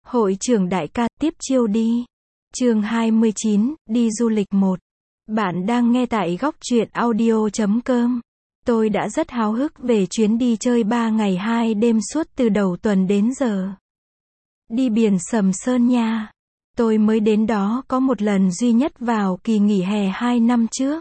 Hội trưởng đại ca, tiếp chiêu đi. Chương 29, đi du lịch 1. Bạn đang nghe tại góc truyện audio.com. Tôi đã rất háo hức về chuyến đi chơi 3 ngày 2 đêm suốt từ đầu tuần đến giờ. Đi biển Sầm Sơn nha. Tôi mới đến đó có một lần duy nhất vào kỳ nghỉ hè 2 năm trước.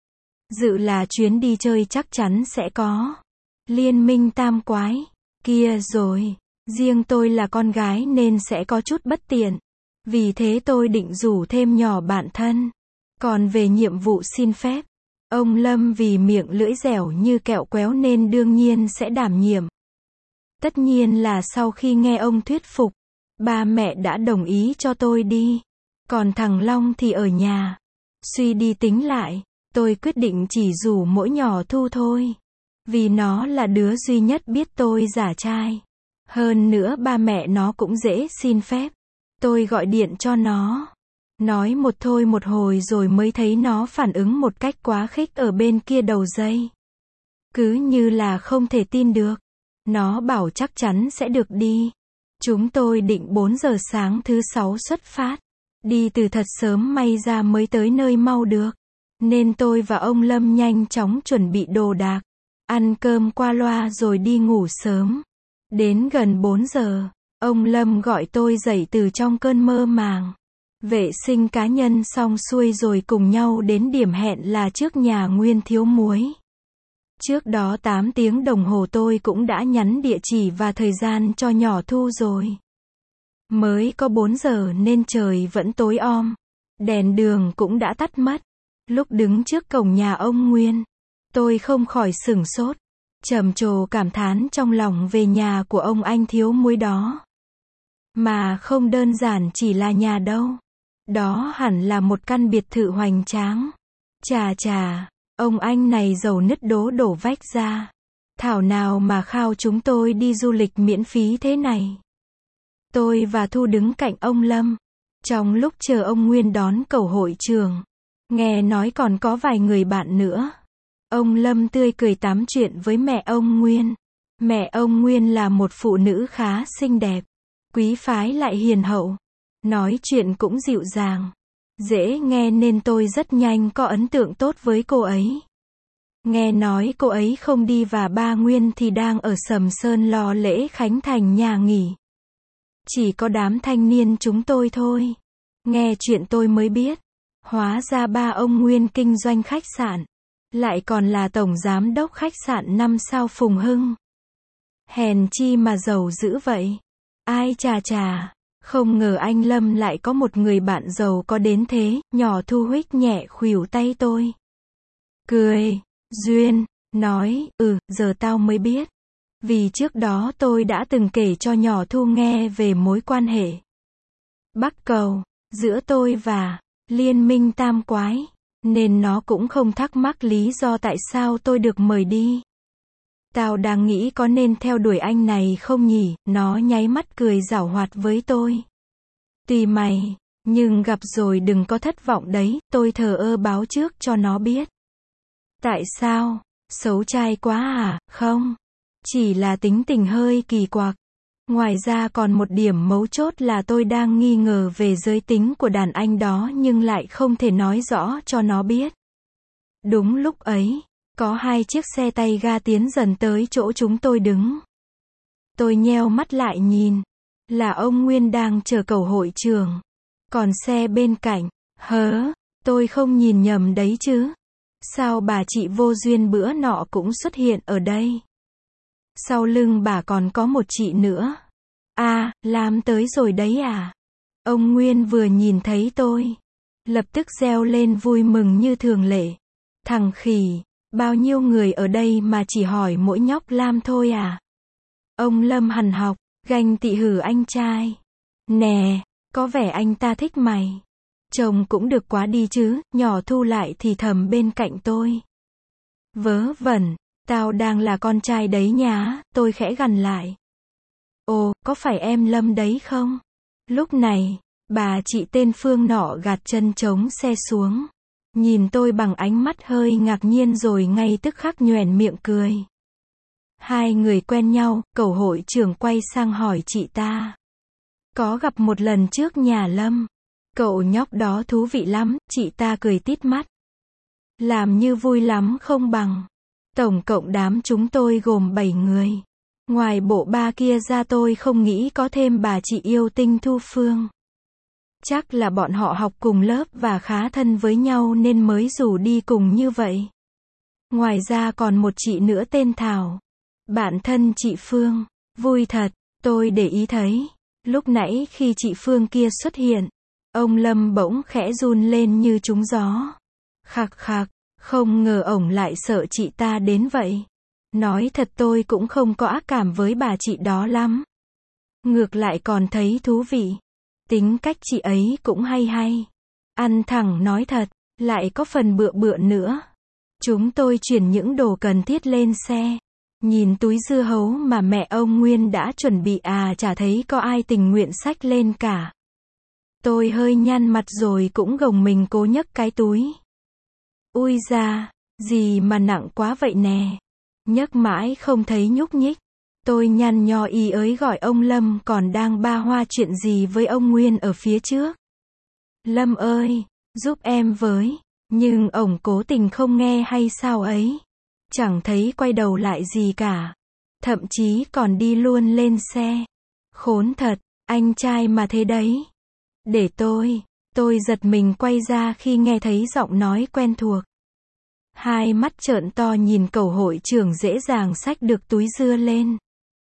Dự là chuyến đi chơi chắc chắn sẽ có Liên minh tam quái kia rồi. Riêng tôi là con gái nên sẽ có chút bất tiện. Vì thế tôi định rủ thêm nhỏ bạn thân. Còn về nhiệm vụ xin phép, ông Lâm vì miệng lưỡi dẻo như kẹo kéo nên đương nhiên sẽ đảm nhiệm. Tất nhiên là sau khi nghe ông thuyết phục, ba mẹ đã đồng ý cho tôi đi. Còn thằng Long thì ở nhà. Suy đi tính lại, tôi quyết định chỉ rủ mỗi nhỏ Thu thôi. Vì nó là đứa duy nhất biết tôi giả trai. Hơn nữa ba mẹ nó cũng dễ xin phép. Tôi gọi điện cho nó. Nói một thôi một hồi rồi mới thấy nó phản ứng một cách quá khích ở bên kia đầu dây. Cứ như là không thể tin được. Nó bảo chắc chắn sẽ được đi. Chúng tôi định 4 giờ sáng thứ 6 xuất phát. Đi từ thật sớm may ra mới tới nơi mau được. Nên tôi và ông Lâm nhanh chóng chuẩn bị đồ đạc. Ăn cơm qua loa rồi đi ngủ sớm. Đến gần 4 giờ, ông Lâm gọi tôi dậy từ trong cơn mơ màng. Vệ sinh cá nhân xong xuôi rồi cùng nhau đến điểm hẹn là trước nhà Nguyên Thiếu Muối. Trước đó 8 tiếng đồng hồ tôi cũng đã nhắn địa chỉ và thời gian cho nhỏ Thu rồi. Mới có 4 giờ nên trời vẫn tối om. Đèn đường cũng đã tắt mất. Lúc đứng trước cổng nhà ông Nguyên, tôi không khỏi sửng sốt. Trầm trồ cảm thán trong lòng về nhà của ông anh Thiếu Muối đó. Mà không đơn giản chỉ là nhà đâu. Đó hẳn là một căn biệt thự hoành tráng. Chà chà, ông anh này giàu nứt đố đổ vách ra. Thảo nào mà khao chúng tôi đi du lịch miễn phí thế này. Tôi và Thu đứng cạnh ông Lâm. Trong lúc chờ ông Nguyên đón cậu hội trường, nghe nói còn có vài người bạn nữa. Ông Lâm tươi cười tám chuyện với mẹ ông Nguyên. Mẹ ông Nguyên là một phụ nữ khá xinh đẹp, quý phái lại hiền hậu. Nói chuyện cũng dịu dàng, dễ nghe nên tôi rất nhanh có ấn tượng tốt với cô ấy. Nghe nói cô ấy không đi và ba Nguyên thì đang ở Sầm Sơn lo lễ khánh thành nhà nghỉ. Chỉ có đám thanh niên chúng tôi thôi. Nghe chuyện tôi mới biết, hóa ra ba ông Nguyên kinh doanh khách sạn. Lại còn là tổng giám đốc khách sạn 5 sao Phùng Hưng. Hèn chi mà giàu dữ vậy. Ai chà chà, không ngờ anh Lâm lại có một người bạn giàu có đến thế. Nhỏ Thu huých nhẹ khuỷu tay tôi. Cười, duyên, nói, giờ tao mới biết. Vì trước đó tôi đã từng kể cho nhỏ Thu nghe về mối quan hệ bắc cầu giữa tôi và Liên minh tam quái. Nên nó cũng không thắc mắc lý do tại sao tôi được mời đi. Tao đang nghĩ có nên theo đuổi anh này không nhỉ, nó nháy mắt cười giảo hoạt với tôi. Tùy mày, nhưng gặp rồi đừng có thất vọng đấy, tôi thờ ơ báo trước cho nó biết. Tại sao? Xấu trai quá à? Không. Chỉ là tính tình hơi kỳ quặc. Ngoài ra còn một điểm mấu chốt là tôi đang nghi ngờ về giới tính của đàn anh đó nhưng lại không thể nói rõ cho nó biết. Đúng lúc ấy, có 2 chiếc xe tay ga tiến dần tới chỗ chúng tôi đứng. Tôi nheo mắt lại nhìn. Là ông Nguyên đang chờ cậu hội trường. Còn xe bên cạnh, tôi không nhìn nhầm đấy chứ. Sao bà chị vô duyên bữa nọ cũng xuất hiện ở đây? Sau lưng bà còn có một chị nữa. À, Lam tới rồi đấy à? Ông Nguyên vừa nhìn thấy tôi, lập tức reo lên vui mừng như thường lệ. Thằng khỉ, bao nhiêu người ở đây mà chỉ hỏi mỗi nhóc Lam thôi à? Ông Lâm hằn học, ganh tị hử anh trai. Nè, có vẻ anh ta thích mày. Chồng cũng được quá đi chứ, nhỏ Thu lại thì thầm bên cạnh tôi. Vớ vẩn, tao đang là con trai đấy nhá, tôi khẽ gằn lại. Ồ, có phải em Lâm đấy không? Lúc này, bà chị tên Phương nọ gạt chân trống xe xuống. Nhìn tôi bằng ánh mắt hơi ngạc nhiên rồi ngay tức khắc nhoẻn miệng cười. Hai người quen nhau, cậu hội trưởng quay sang hỏi chị ta. Có gặp một lần trước nhà Lâm. Cậu nhóc đó thú vị lắm, chị ta cười tít mắt. Làm như vui lắm không bằng. Tổng cộng đám chúng tôi gồm 7 người. Ngoài bộ ba kia ra tôi không nghĩ có thêm bà chị yêu tinh Thu Phương. Chắc là bọn họ học cùng lớp và khá thân với nhau nên mới rủ đi cùng như vậy. Ngoài ra còn một chị nữa tên Thảo. Bạn thân chị Phương. Vui thật, tôi để ý thấy. Lúc nãy khi chị Phương kia xuất hiện, ông Lâm bỗng khẽ run lên như trúng gió. Khạc khạc, không ngờ ổng lại sợ chị ta đến vậy. Nói thật tôi cũng không có ác cảm với bà chị đó lắm. Ngược lại còn thấy thú vị. Tính cách chị ấy cũng hay hay. Ăn thẳng nói thật, lại có phần bựa bựa nữa. Chúng tôi chuyển những đồ cần thiết lên xe. Nhìn túi dưa hấu mà mẹ ông Nguyên đã chuẩn bị chả thấy có ai tình nguyện xách lên cả. Tôi hơi nhăn mặt rồi cũng gồng mình cố nhấc cái túi. Ui da, gì mà nặng quá vậy nè. Nhấc mãi không thấy nhúc nhích. Tôi nhăn nhó ý ới gọi ông Lâm còn đang ba hoa chuyện gì với ông Nguyên ở phía trước. Lâm ơi, giúp em với. Nhưng ổng cố tình không nghe hay sao ấy. Chẳng thấy quay đầu lại gì cả. Thậm chí còn đi luôn lên xe. Khốn thật, anh trai mà thế đấy. Để tôi giật mình quay ra khi nghe thấy giọng nói quen thuộc. Hai mắt trợn to nhìn cậu hội trưởng dễ dàng xách được túi dưa lên.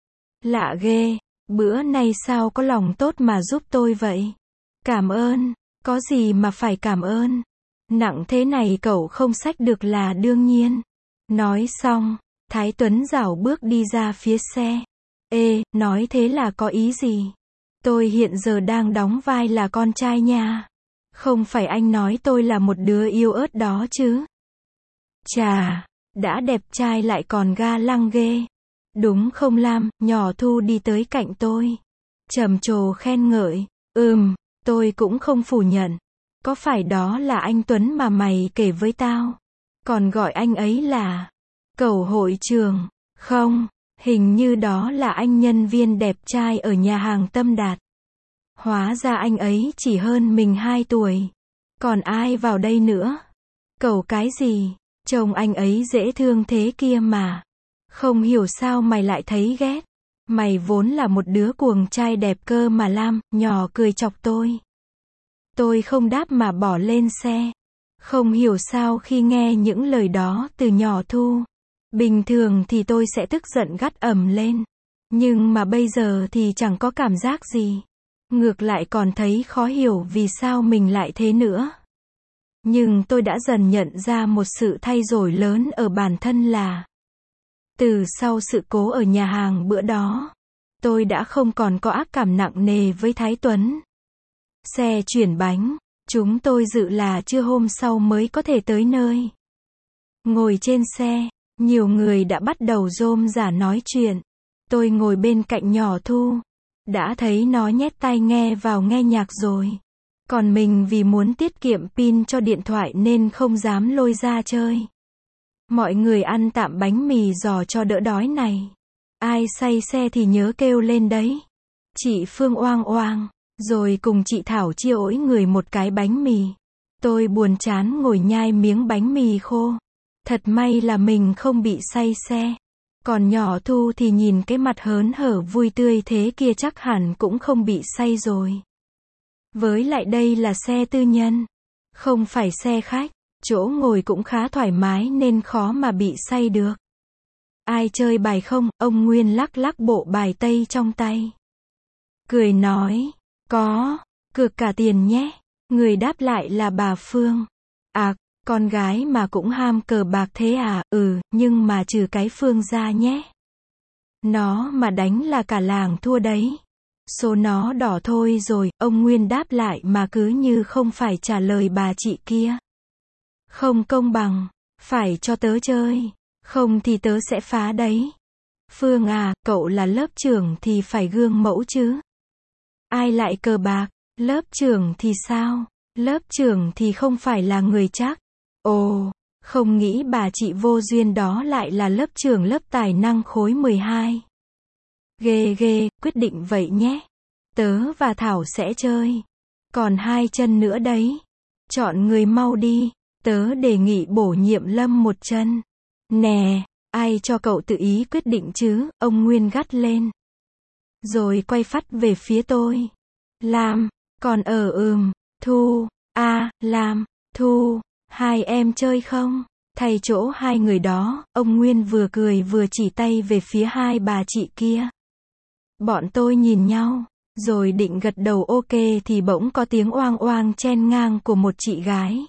Lạ ghê, bữa nay sao có lòng tốt mà giúp tôi vậy? Cảm ơn, có gì mà phải cảm ơn. Nặng thế này cậu không xách được là đương nhiên. Nói xong, Thái Tuấn rảo bước đi ra phía xe. Ê, nói thế là có ý gì? Tôi hiện giờ đang đóng vai là con trai nha. Không phải anh nói tôi là một đứa yêu ớt đó chứ? Chà, đã đẹp trai lại còn ga lăng ghê. Đúng không Lam? Nhỏ Thu đi tới cạnh tôi. Trầm trồ khen ngợi. Tôi cũng không phủ nhận. Có phải đó là anh Tuấn mà mày kể với tao? Còn gọi anh ấy là Cẩu hội trưởng. Không, hình như đó là anh nhân viên đẹp trai ở nhà hàng Tâm Đạt. Hóa ra anh ấy chỉ hơn mình 2 tuổi. Còn ai vào đây nữa? Cẩu cái gì? Trông anh ấy dễ thương thế kia mà. Không hiểu sao mày lại thấy ghét. Mày vốn là một đứa cuồng trai đẹp cơ mà Lam, nhỏ cười chọc tôi. Tôi không đáp mà bỏ lên xe. Không hiểu sao khi nghe những lời đó từ nhỏ Thu. Bình thường thì tôi sẽ tức giận gắt ầm lên. Nhưng mà bây giờ thì chẳng có cảm giác gì. Ngược lại còn thấy khó hiểu vì sao mình lại thế nữa. Nhưng tôi đã dần nhận ra một sự thay đổi lớn ở bản thân là từ sau sự cố ở nhà hàng bữa đó, tôi đã không còn có ác cảm nặng nề với Thái Tuấn. Xe chuyển bánh, chúng tôi dự là trưa hôm sau mới có thể tới nơi. Ngồi trên xe, nhiều người đã bắt đầu rôm rả nói chuyện. Tôi ngồi bên cạnh nhỏ Thu, đã thấy nó nhét tai nghe vào nghe nhạc rồi. Còn mình vì muốn tiết kiệm pin cho điện thoại nên không dám lôi ra chơi. Mọi người ăn tạm bánh mì giò cho đỡ đói này. Ai say xe thì nhớ kêu lên đấy. Chị Phương oang oang, rồi cùng chị Thảo chia ỗi người một cái bánh mì. Tôi buồn chán ngồi nhai miếng bánh mì khô. Thật may là mình không bị say xe. Còn nhỏ Thu thì nhìn cái mặt hớn hở vui tươi thế kia chắc hẳn cũng không bị say rồi. Với lại đây là xe tư nhân, không phải xe khách, chỗ ngồi cũng khá thoải mái nên khó mà bị say được. Ai chơi bài không? Ông Nguyên lắc lắc bộ bài tây trong tay. Cười nói, có, cược cả tiền nhé. Người đáp lại là bà Phương. Con gái mà cũng ham cờ bạc thế à? Nhưng mà trừ cái Phương ra nhé. Nó mà đánh là cả làng thua đấy. Số nó đỏ thôi rồi, ông Nguyên đáp lại mà cứ như không phải trả lời bà chị kia. Không công bằng, phải cho tớ chơi, không thì tớ sẽ phá đấy. Phương à, cậu là lớp trưởng thì phải gương mẫu chứ. Ai lại cờ bạc, lớp trưởng thì sao? Lớp trưởng thì không phải là người chắc. Ồ, không nghĩ bà chị vô duyên đó lại là lớp trưởng lớp tài năng khối 12. Ghê ghê, quyết định vậy nhé. Tớ và Thảo sẽ chơi. Còn 2 chân nữa đấy. Chọn người mau đi. Tớ đề nghị bổ nhiệm Lâm một chân. Nè, ai cho cậu tự ý quyết định chứ, ông Nguyên gắt lên. Rồi quay phắt về phía tôi. Lam, còn Thu, Lam, Thu, hai em chơi không? Thay chỗ hai người đó, ông Nguyên vừa cười vừa chỉ tay về phía hai bà chị kia. Bọn tôi nhìn nhau, rồi định gật đầu ok thì bỗng có tiếng oang oang chen ngang của một chị gái.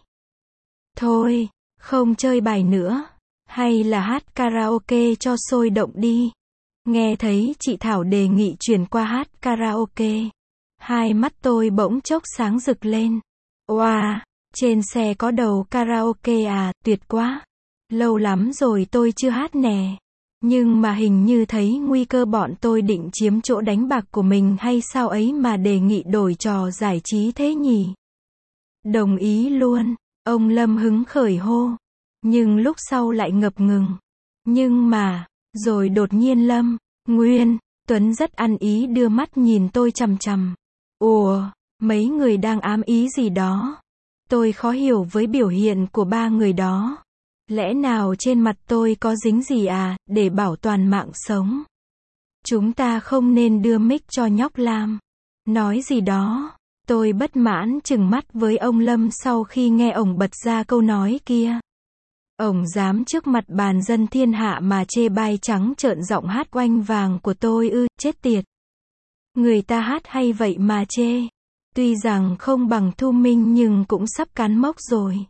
Thôi, không chơi bài nữa, hay là hát karaoke cho sôi động đi. Nghe thấy chị Thảo đề nghị chuyển qua hát karaoke. Hai mắt tôi bỗng chốc sáng rực lên. Wow, trên xe có đầu karaoke à, tuyệt quá. Lâu lắm rồi tôi chưa hát nè. Nhưng mà hình như thấy nguy cơ bọn tôi định chiếm chỗ đánh bạc của mình hay sao ấy mà đề nghị đổi trò giải trí thế nhỉ? Đồng ý luôn, ông Lâm hứng khởi hô. Nhưng lúc sau lại ngập ngừng. Nhưng mà, rồi đột nhiên Lâm, Nguyên, Tuấn rất ăn ý đưa mắt nhìn tôi chằm chằm. Ủa, mấy người đang ám ý gì đó? Tôi khó hiểu với biểu hiện của ba người đó. Lẽ nào trên mặt tôi có dính gì à, để bảo toàn mạng sống? Chúng ta không nên đưa mic cho nhóc Lam. Nói gì đó? Tôi bất mãn trừng mắt với ông Lâm sau khi nghe ổng bật ra câu nói kia. Ổng dám trước mặt bàn dân thiên hạ mà chê bai trắng trợn giọng hát oanh vàng của tôi ư, chết tiệt. Người ta hát hay vậy mà chê. Tuy rằng không bằng Thu Minh nhưng cũng sắp cán mốc rồi.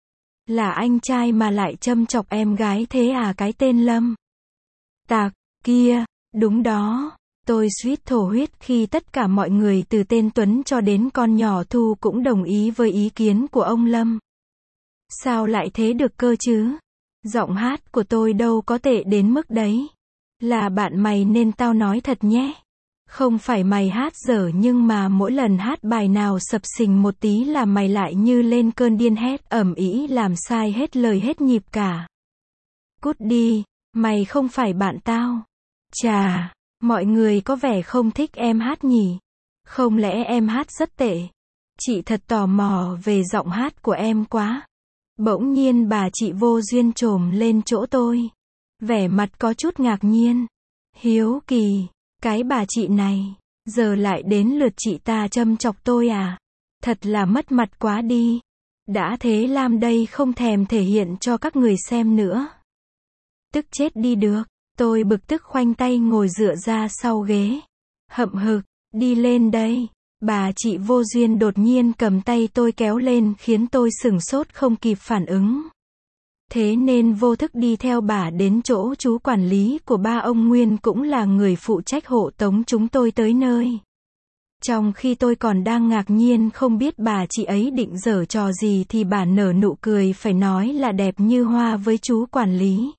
Là anh trai mà lại châm chọc em gái thế à, cái tên Lâm. Tạc, kia, đúng đó. Tôi suýt thổ huyết khi tất cả mọi người từ tên Tuấn cho đến con nhỏ Thu cũng đồng ý với ý kiến của ông Lâm. Sao lại thế được cơ chứ? Giọng hát của tôi đâu có tệ đến mức đấy. Là bạn mày nên tao nói thật nhé. Không phải mày hát dở nhưng mà mỗi lần hát bài nào sập sình một tí là mày lại như lên cơn điên hét ầm ĩ làm sai hết lời hết nhịp cả. Cút đi, mày không phải bạn tao. Chà, mọi người có vẻ không thích em hát nhỉ? Không lẽ em hát rất tệ? Chị thật tò mò về giọng hát của em quá. Bỗng nhiên bà chị vô duyên chồm lên chỗ tôi. Vẻ mặt có chút ngạc nhiên. Hiếu kỳ. Cái bà chị này, giờ lại đến lượt chị ta châm chọc tôi à? Thật là mất mặt quá đi. Đã thế Lam đây không thèm thể hiện cho các người xem nữa. Tức chết đi được. Tôi bực tức khoanh tay ngồi dựa ra sau ghế. Hậm hực, đi lên đây. Bà chị vô duyên đột nhiên cầm tay tôi kéo lên khiến tôi sửng sốt không kịp phản ứng. Thế nên vô thức đi theo bà đến chỗ chú quản lý của ba ông Nguyên cũng là người phụ trách hộ tống chúng tôi tới nơi. Trong khi tôi còn đang ngạc nhiên không biết bà chị ấy định giở trò gì thì bà nở nụ cười phải nói là đẹp như hoa với chú quản lý.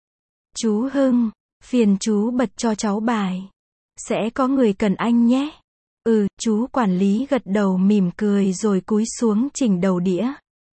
Chú Hưng, phiền chú bật cho cháu bài. Sẽ có người cần anh nhé. Chú quản lý gật đầu mỉm cười rồi cúi xuống chỉnh đầu đĩa.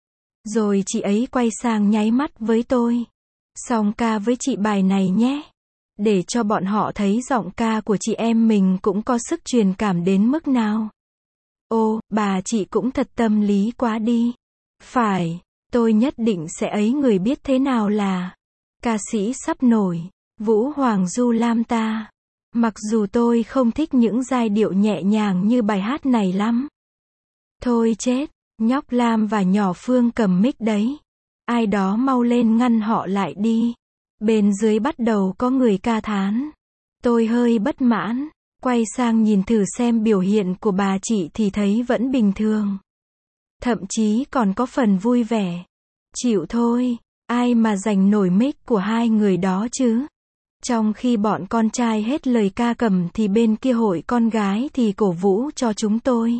Rồi chị ấy quay sang nháy mắt với tôi. Song ca với chị bài này nhé. Để cho bọn họ thấy giọng ca của chị em mình cũng có sức truyền cảm đến mức nào. Ô, bà chị cũng thật tâm lý quá đi. Phải, tôi nhất định sẽ ấy người biết thế nào là ca sĩ sắp nổi, Vũ Hoàng Du Lam ta. Mặc dù tôi không thích những giai điệu nhẹ nhàng như bài hát này lắm. Thôi chết. Nhóc Lam và nhỏ Phương cầm mic đấy. Ai đó mau lên ngăn họ lại đi. Bên dưới bắt đầu có người ca thán. Tôi hơi bất mãn, quay sang nhìn thử xem biểu hiện của bà chị thì thấy vẫn bình thường. Thậm chí còn có phần vui vẻ. Chịu thôi, ai mà giành nổi mic của hai người đó chứ. Trong khi bọn con trai hết lời ca cầm thì bên kia hội con gái thì cổ vũ cho chúng tôi.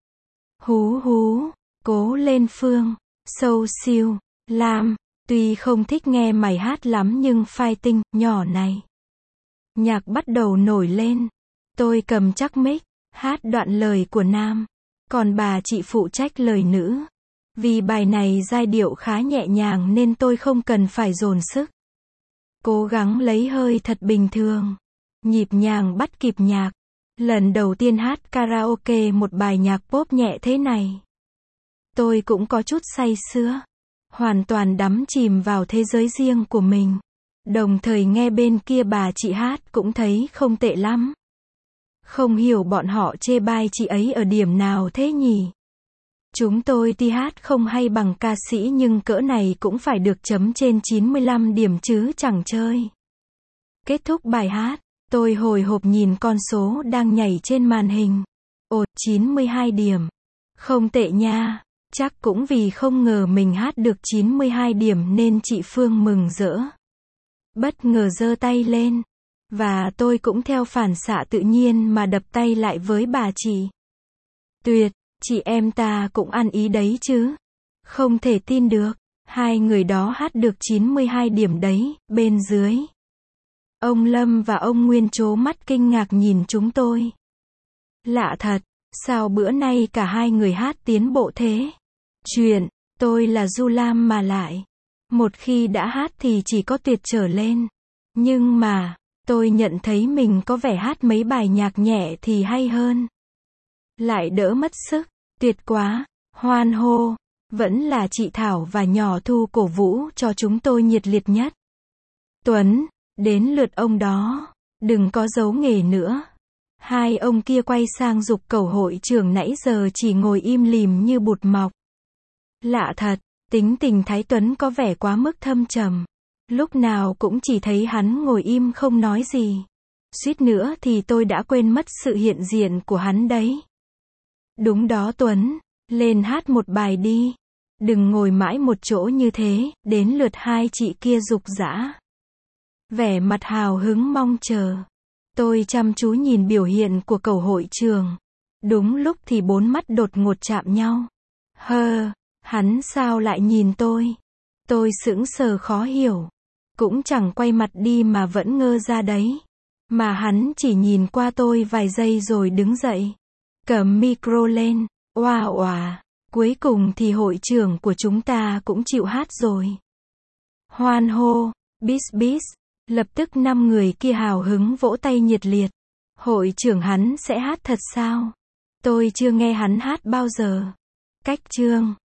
Hú hú. Cố lên Phương, sâu siêu, Lam, tuy không thích nghe mày hát lắm nhưng fighting, nhỏ này. Nhạc bắt đầu nổi lên, tôi cầm chắc mic, hát đoạn lời của nam, còn bà chị phụ trách lời nữ. Vì bài này giai điệu khá nhẹ nhàng nên tôi không cần phải dồn sức. Cố gắng lấy hơi thật bình thường, nhịp nhàng bắt kịp nhạc. Lần đầu tiên hát karaoke một bài nhạc pop nhẹ thế này. Tôi cũng có chút say sưa. Hoàn toàn đắm chìm vào thế giới riêng của mình. Đồng thời nghe bên kia bà chị hát cũng thấy không tệ lắm. Không hiểu bọn họ chê bai chị ấy ở điểm nào thế nhỉ? Chúng tôi thì hát không hay bằng ca sĩ nhưng cỡ này cũng phải được chấm trên 95 điểm chứ chẳng chơi. Kết thúc bài hát, tôi hồi hộp nhìn con số đang nhảy trên màn hình. Ồ, 92 điểm. Không tệ nha. Chắc cũng vì không ngờ mình hát được 92 điểm nên chị Phương mừng rỡ. Bất ngờ giơ tay lên. Và tôi cũng theo phản xạ tự nhiên mà đập tay lại với bà chị. Tuyệt, chị em ta cũng ăn ý đấy chứ. Không thể tin được, hai người đó hát được 92 điểm đấy, bên dưới. Ông Lâm và ông Nguyên trố mắt kinh ngạc nhìn chúng tôi. Lạ thật, sao bữa nay cả hai người hát tiến bộ thế? Chuyện, tôi là Du Lam mà lại. Một khi đã hát thì chỉ có tuyệt trở lên. Nhưng mà, tôi nhận thấy mình có vẻ hát mấy bài nhạc nhẹ thì hay hơn. Lại đỡ mất sức, tuyệt quá, hoan hô. Vẫn là chị Thảo và nhỏ Thu cổ vũ cho chúng tôi nhiệt liệt nhất. Tuấn, đến lượt ông đó. Đừng có giấu nghề nữa. Hai ông kia quay sang giục cẩu hội trưởng nãy giờ chỉ ngồi im lìm như bụt mọc. Lạ thật, tính tình Thái Tuấn có vẻ quá mức thâm trầm. Lúc nào cũng chỉ thấy hắn ngồi im không nói gì. Suýt nữa thì tôi đã quên mất sự hiện diện của hắn đấy. Đúng đó Tuấn, lên hát một bài đi. Đừng ngồi mãi một chỗ như thế, đến lượt hai chị kia giục giã. Vẻ mặt hào hứng mong chờ. Tôi chăm chú nhìn biểu hiện của cẩu hội trường. Đúng lúc thì bốn mắt đột ngột chạm nhau. Hắn sao lại nhìn tôi? Tôi sững sờ khó hiểu. Cũng chẳng quay mặt đi mà vẫn ngơ ra đấy. Mà hắn chỉ nhìn qua tôi vài giây rồi đứng dậy. Cầm micro lên. Oa oà. Cuối cùng thì hội trưởng của chúng ta cũng chịu hát rồi. Hoan hô. Bis bis. Lập tức 5 người kia hào hứng vỗ tay nhiệt liệt. Hội trưởng hắn sẽ hát thật sao? Tôi chưa nghe hắn hát bao giờ. Cách chương.